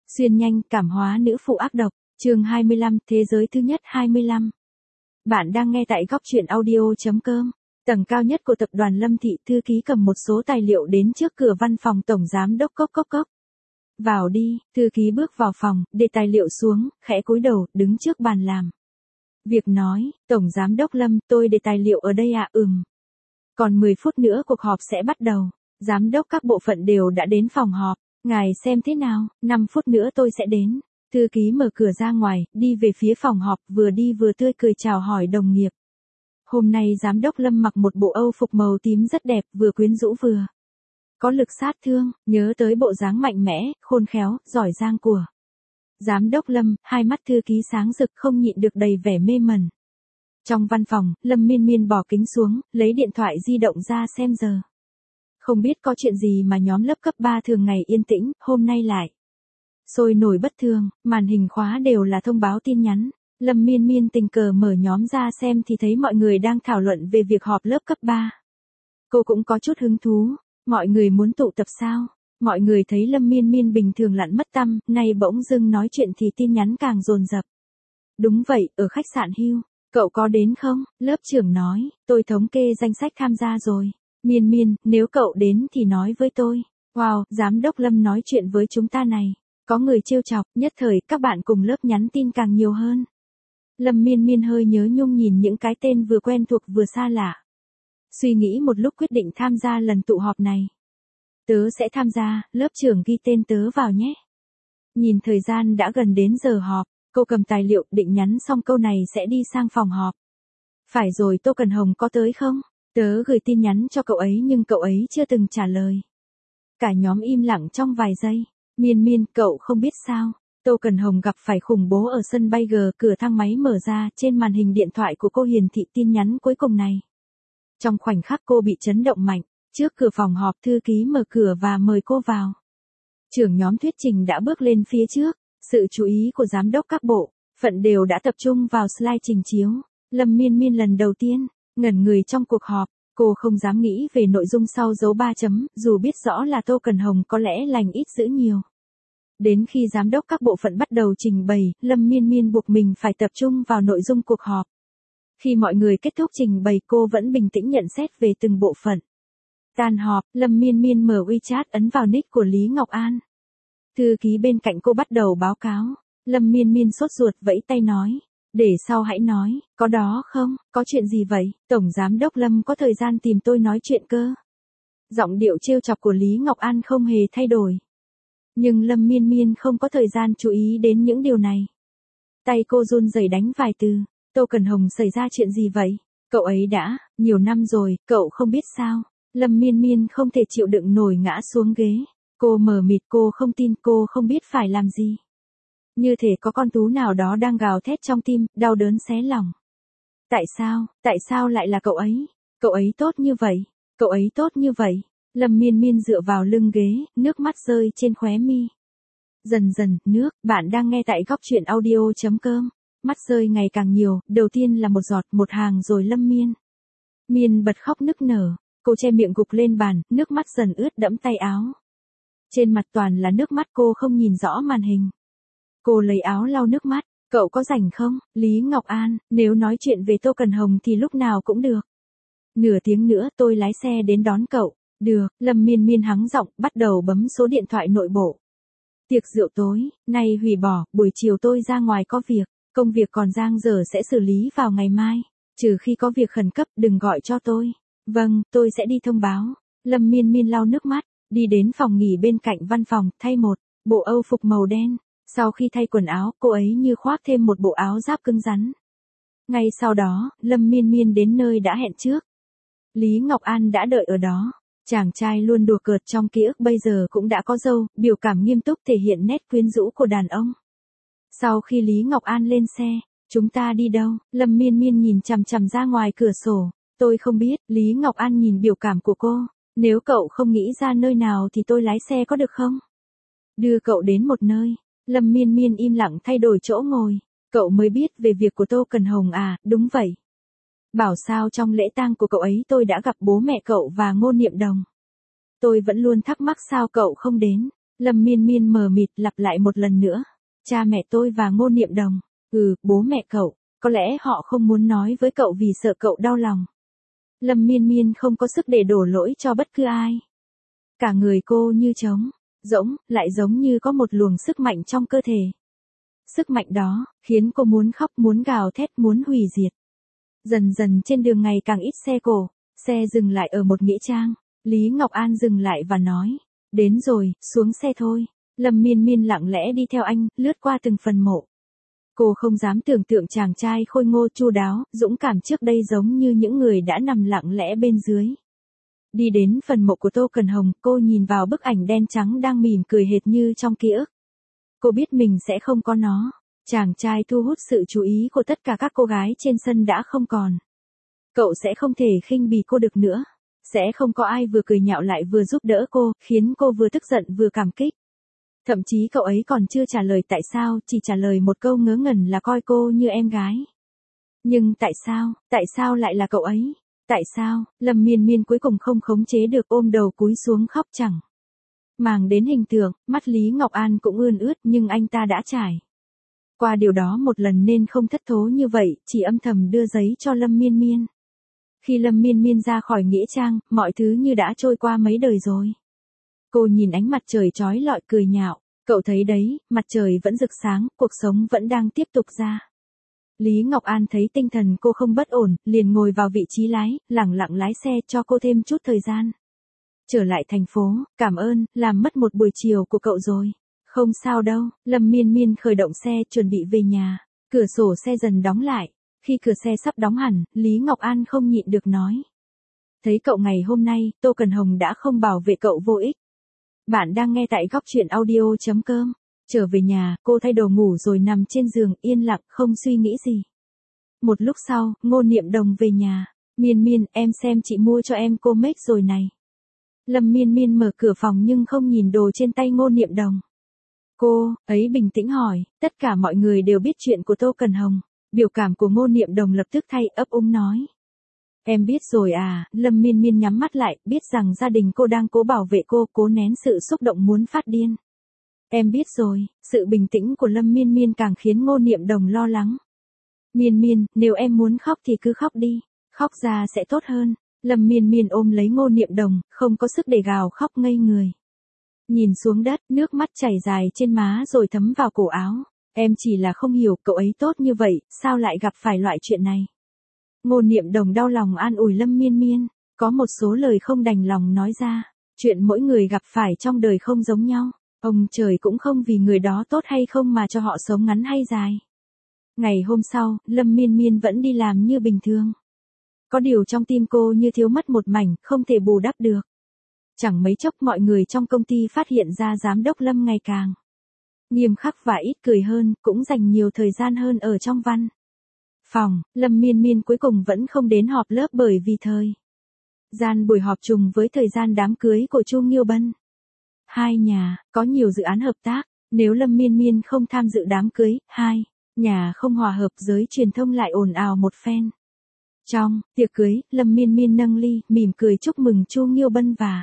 Xuyên nhanh, cảm hóa nữ phụ ác độc, chương 25, thế giới thứ nhất 25. Bạn đang nghe tại góc truyện audio.com. Tầng cao nhất của tập đoàn Lâm Thị, thư ký cầm một số tài liệu đến trước cửa văn phòng tổng giám đốc cốc cốc cốc. Vào đi, thư ký bước vào phòng, để tài liệu xuống, khẽ cúi đầu, đứng trước bàn làm. Việc nói, tổng giám đốc Lâm, tôi để tài liệu ở đây ạ. Còn 10 phút nữa cuộc họp sẽ bắt đầu. Giám đốc các bộ phận đều đã đến phòng họp. Ngài xem thế nào, 5 phút nữa tôi sẽ đến. Thư ký mở cửa ra ngoài, đi về phía phòng họp, vừa đi vừa tươi cười chào hỏi đồng nghiệp. Hôm nay giám đốc Lâm mặc một bộ Âu phục màu tím rất đẹp, vừa quyến rũ vừa có lực sát thương, nhớ tới bộ dáng mạnh mẽ, khôn khéo, giỏi giang của giám đốc Lâm, hai mắt thư ký sáng rực không nhịn được đầy vẻ mê mẩn. Trong văn phòng, Lâm Miên Miên bỏ kính xuống, lấy điện thoại di động ra xem giờ. Không biết có chuyện gì mà nhóm lớp cấp 3 thường ngày yên tĩnh, hôm nay lại sôi nổi bất thường, màn hình khóa đều là thông báo tin nhắn. Lâm Miên Miên tình cờ mở nhóm ra xem thì thấy mọi người đang thảo luận về việc họp lớp cấp 3. Cô cũng có chút hứng thú, mọi người muốn tụ tập sao? Mọi người thấy Lâm Miên Miên bình thường lặn mất tăm, nay bỗng dưng nói chuyện thì tin nhắn càng dồn dập. Đúng vậy, ở khách sạn Hưu, cậu có đến không? Lớp trưởng nói, tôi thống kê danh sách tham gia rồi. Miên Miên, nếu cậu đến thì nói với tôi. Wow, giám đốc Lâm nói chuyện với chúng ta này. Có người trêu chọc, nhất thời các bạn cùng lớp nhắn tin càng nhiều hơn. Lâm Miên Miên hơi nhớ nhung nhìn những cái tên vừa quen thuộc vừa xa lạ. Suy nghĩ một lúc quyết định tham gia lần tụ họp này. Tớ sẽ tham gia, lớp trưởng ghi tên tớ vào nhé. Nhìn thời gian đã gần đến giờ họp, cô cầm tài liệu định nhắn xong câu này sẽ đi sang phòng họp. Phải rồi, Tô Cần Hồng có tới không? Tớ gửi tin nhắn cho cậu ấy nhưng cậu ấy chưa từng trả lời. Cả nhóm im lặng trong vài giây. Miên Miên, cậu không biết sao? Tô Cần Hồng gặp phải khủng bố ở sân bay G, cửa thang máy mở ra, trên màn hình điện thoại của cô hiển thị tin nhắn cuối cùng này. Trong khoảnh khắc cô bị chấn động mạnh, trước cửa phòng họp thư ký mở cửa và mời cô vào. Trưởng nhóm thuyết trình đã bước lên phía trước, sự chú ý của giám đốc các bộ phận đều đã tập trung vào slide trình chiếu. Lâm Miên Miên lần đầu tiên ngẩn người trong cuộc họp, cô không dám nghĩ về nội dung sau dấu 3 chấm, dù biết rõ là Tô Cần Hồng có lẽ lành ít dữ nhiều. Đến khi giám đốc các bộ phận bắt đầu trình bày, Lâm Miên Miên buộc mình phải tập trung vào nội dung cuộc họp. Khi mọi người kết thúc trình bày, cô vẫn bình tĩnh nhận xét về từng bộ phận. Tan họp, Lâm Miên Miên mở WeChat ấn vào nick của Lý Ngọc An. Thư ký bên cạnh cô bắt đầu báo cáo. Lâm Miên Miên sốt ruột vẫy tay nói. Để sau hãy nói, có đó không, có chuyện gì vậy? Tổng giám đốc Lâm có thời gian tìm tôi nói chuyện cơ. Giọng điệu trêu chọc của Lý Ngọc An không hề thay đổi. Nhưng Lâm Miên Miên không có thời gian chú ý đến những điều này. Tay cô run rẩy đánh vài từ. Tô Cần Hồng xảy ra chuyện gì vậy? Cậu ấy đã, nhiều năm rồi, cậu không biết sao? Lâm Miên Miên không thể chịu đựng nổi ngã xuống ghế. Cô mờ mịt, cô không tin, cô không biết phải làm gì. Như thể có con thú nào đó đang gào thét trong tim, đau đớn xé lòng. Tại sao lại là cậu ấy? Cậu ấy tốt như vậy, cậu ấy tốt như vậy. Lâm Miên Miên dựa vào lưng ghế, nước mắt rơi trên khóe mi. Dần dần, bạn đang nghe tại góc truyện audio.com. Mắt rơi ngày càng nhiều, đầu tiên là một giọt, một hàng rồi Lâm Miên bật khóc nức nở. Cô che miệng gục lên bàn, nước mắt dần ướt đẫm tay áo. Trên mặt toàn là nước mắt, cô không nhìn rõ màn hình. Cô lấy áo lau nước mắt. Cậu có rảnh không? Lý Ngọc An, nếu nói chuyện về Tô Cần Hồng thì lúc nào cũng được. Nửa tiếng nữa tôi lái xe đến đón cậu. Được, Lâm Miên Miên hắng giọng, bắt đầu bấm số điện thoại nội bộ. Tiệc rượu tối, nay hủy bỏ, buổi chiều tôi ra ngoài có việc, công việc còn dang dở sẽ xử lý vào ngày mai, trừ khi có việc khẩn cấp đừng gọi cho tôi. Vâng, tôi sẽ đi thông báo. Lâm Miên Miên lau nước mắt, đi đến phòng nghỉ bên cạnh văn phòng, thay một bộ Âu phục màu đen. Sau khi thay quần áo, cô ấy như khoác thêm một bộ áo giáp cứng rắn. Ngay sau đó, Lâm Miên Miên đến nơi đã hẹn trước. Lý Ngọc An đã đợi ở đó. Chàng trai luôn đùa cợt trong ký ức bây giờ cũng đã có râu, biểu cảm nghiêm túc thể hiện nét quyến rũ của đàn ông. Sau khi Lý Ngọc An lên xe, chúng ta đi đâu? Lâm Miên Miên nhìn chằm chằm ra ngoài cửa sổ. Tôi không biết, Lý Ngọc An nhìn biểu cảm của cô. Nếu cậu không nghĩ ra nơi nào thì tôi lái xe có được không? Đưa cậu đến một nơi. Lâm Miên Miên im lặng thay đổi chỗ ngồi. Cậu mới biết về việc của Tô Cần Hồng à? Đúng vậy. Bảo sao trong lễ tang của cậu ấy tôi đã gặp bố mẹ cậu và Ngô Niệm Đồng. Tôi vẫn luôn thắc mắc sao cậu không đến. Lâm Miên Miên mờ mịt lặp lại một lần nữa. Cha mẹ tôi và Ngô Niệm Đồng. Bố mẹ cậu, có lẽ họ không muốn nói với cậu vì sợ cậu đau lòng. Lâm Miên Miên không có sức để đổ lỗi cho bất cứ ai. Cả người cô như trống, rỗng, lại giống như có một luồng sức mạnh trong cơ thể. Sức mạnh đó, khiến cô muốn khóc, muốn gào thét, muốn hủy diệt. Dần dần trên đường ngày càng ít xe cộ, xe dừng lại ở một nghĩa trang. Lý Ngọc An dừng lại và nói, đến rồi, xuống xe thôi. Lâm Miên Miên lặng lẽ đi theo anh, lướt qua từng phần mộ. Cô không dám tưởng tượng chàng trai khôi ngô chu đáo, dũng cảm trước đây giống như những người đã nằm lặng lẽ bên dưới. Đi đến phần mộ của Tô Cần Hồng, cô nhìn vào bức ảnh đen trắng đang mỉm cười hệt như trong ký ức. Cô biết mình sẽ không có nó. Chàng trai thu hút sự chú ý của tất cả các cô gái trên sân đã không còn. Cậu sẽ không thể khinh bỉ cô được nữa. Sẽ không có ai vừa cười nhạo lại vừa giúp đỡ cô, khiến cô vừa tức giận vừa cảm kích. Thậm chí cậu ấy còn chưa trả lời tại sao, chỉ trả lời một câu ngớ ngẩn là coi cô như em gái. Nhưng tại sao lại là cậu ấy? Tại sao? Lâm Miên Miên cuối cùng không khống chế được ôm đầu cúi xuống khóc chẳng màng đến hình tượng, mắt Lý Ngọc An cũng ươn ướt nhưng anh ta đã trải qua điều đó một lần nên không thất thố như vậy, chỉ âm thầm đưa giấy cho Lâm Miên Miên. Khi Lâm Miên Miên ra khỏi nghĩa trang, mọi thứ như đã trôi qua mấy đời rồi. Cô nhìn ánh mặt trời chói lọi cười nhạo, cậu thấy đấy, mặt trời vẫn rực sáng, cuộc sống vẫn đang tiếp tục ra. Lý Ngọc An thấy tinh thần cô không bất ổn, liền ngồi vào vị trí lái, lẳng lặng lái xe cho cô thêm chút thời gian. Trở lại thành phố, cảm ơn, làm mất một buổi chiều của cậu rồi. Không sao đâu, Lâm Miên Miên khởi động xe chuẩn bị về nhà, cửa sổ xe dần đóng lại. Khi cửa xe sắp đóng hẳn, Lý Ngọc An không nhịn được nói. Thấy cậu ngày hôm nay, Tô Cần Hồng đã không bảo vệ cậu vô ích. Bạn đang nghe tại góc truyện audio.com. Trở về nhà, cô thay đồ ngủ rồi nằm trên giường yên lặng không suy nghĩ gì. Một lúc sau, Ngô Niệm Đồng về nhà. Miên Miên, em xem chị mua cho em cô make rồi này. Lâm Miên Miên mở cửa phòng nhưng không nhìn đồ trên tay Ngô Niệm Đồng. Cô ấy bình tĩnh hỏi, tất cả mọi người đều biết chuyện của Tô Cần Hồng. Biểu cảm của Ngô Niệm Đồng lập tức thay ấp úng nói. Em biết rồi à, Lâm Miên Miên nhắm mắt lại, biết rằng gia đình cô đang cố bảo vệ cô, cố nén sự xúc động muốn phát điên. Em biết rồi, sự bình tĩnh của Lâm Miên Miên càng khiến Ngô Niệm Đồng lo lắng. Miên Miên, nếu em muốn khóc thì cứ khóc đi, khóc ra sẽ tốt hơn. Lâm Miên Miên ôm lấy Ngô Niệm Đồng, không có sức để gào khóc ngây người. Nhìn xuống đất, nước mắt chảy dài trên má rồi thấm vào cổ áo. Em chỉ là không hiểu cậu ấy tốt như vậy, sao lại gặp phải loại chuyện này. Ngô Niệm Đồng đau lòng an ủi Lâm Miên Miên, có một số lời không đành lòng nói ra. Chuyện mỗi người gặp phải trong đời không giống nhau. Ông trời cũng không vì người đó tốt hay không mà cho họ sống ngắn hay dài. Ngày hôm sau, Lâm Miên Miên vẫn đi làm như bình thường. Có điều trong tim cô như thiếu mất một mảnh, không thể bù đắp được. Chẳng mấy chốc mọi người trong công ty phát hiện ra giám đốc Lâm ngày càng nghiêm khắc và ít cười hơn, cũng dành nhiều thời gian hơn ở trong văn phòng. Lâm Miên Miên cuối cùng vẫn không đến họp lớp bởi vì thời gian buổi họp trùng với thời gian đám cưới của Chu Nghiêu Bân. Hai nhà có nhiều dự án hợp tác, nếu Lâm Miên Miên không tham dự đám cưới, hai nhà không hòa hợp, giới truyền thông lại ồn ào một phen. Trong tiệc cưới, Lâm Miên Miên nâng ly, mỉm cười chúc mừng Chu Nghiêu Bân và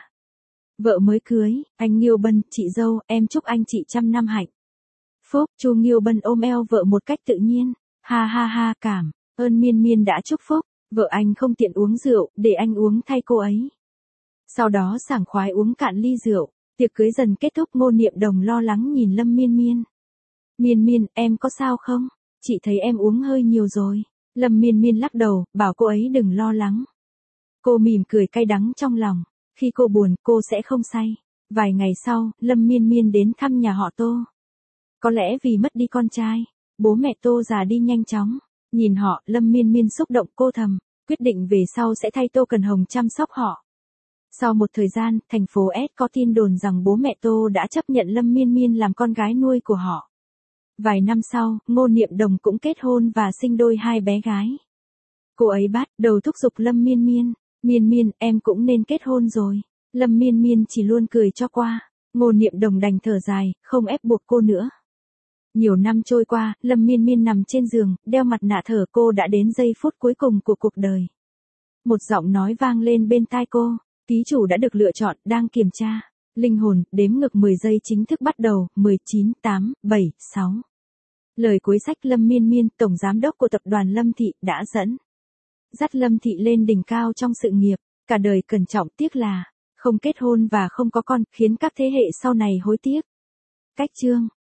vợ mới cưới. Anh Nghiêu Bân, chị dâu, em chúc anh chị trăm năm hạnh phúc. Chu Nghiêu Bân ôm eo vợ một cách tự nhiên. Ha ha ha, cảm ơn Miên Miên đã chúc phúc. Vợ anh không tiện uống rượu, để anh uống thay cô ấy. Sau đó sảng khoái uống cạn ly rượu. Tiệc cưới dần kết thúc. Ngô Niệm Đồng lo lắng nhìn Lâm Miên Miên. Miên Miên, em có sao không? Chị thấy em uống hơi nhiều rồi. Lâm Miên Miên lắc đầu, bảo cô ấy đừng lo lắng. Cô mỉm cười cay đắng trong lòng. Khi cô buồn, cô sẽ không say. Vài ngày sau, Lâm Miên Miên đến thăm nhà họ Tô. Có lẽ vì mất đi con trai, bố mẹ Tô già đi nhanh chóng. Nhìn họ, Lâm Miên Miên xúc động, cô thầm quyết định về sau sẽ thay Tô Cần Hồng chăm sóc họ. Sau một thời gian, thành phố S có tin đồn rằng bố mẹ Tô đã chấp nhận Lâm Miên Miên làm con gái nuôi của họ. Vài năm sau, Ngô Niệm Đồng cũng kết hôn và sinh đôi hai bé gái. Cô ấy bắt đầu thúc giục Lâm Miên Miên. Miên Miên, em cũng nên kết hôn rồi. Lâm Miên Miên chỉ luôn cười cho qua. Ngô Niệm Đồng đành thở dài, không ép buộc cô nữa. Nhiều năm trôi qua, Lâm Miên Miên nằm trên giường, đeo mặt nạ thở, cô đã đến giây phút cuối cùng của cuộc đời. Một giọng nói vang lên bên tai cô. Ký chủ đã được lựa chọn, đang kiểm tra. Linh hồn, đếm ngược 10 giây chính thức bắt đầu, 19, 8, 7, 6. Lời cuối sách Lâm Miên Miên, Tổng Giám đốc của tập đoàn Lâm Thị, đã dắt Lâm Thị lên đỉnh cao trong sự nghiệp, cả đời cẩn trọng, tiếc là không kết hôn và không có con, khiến các thế hệ sau này hối tiếc. Cách chương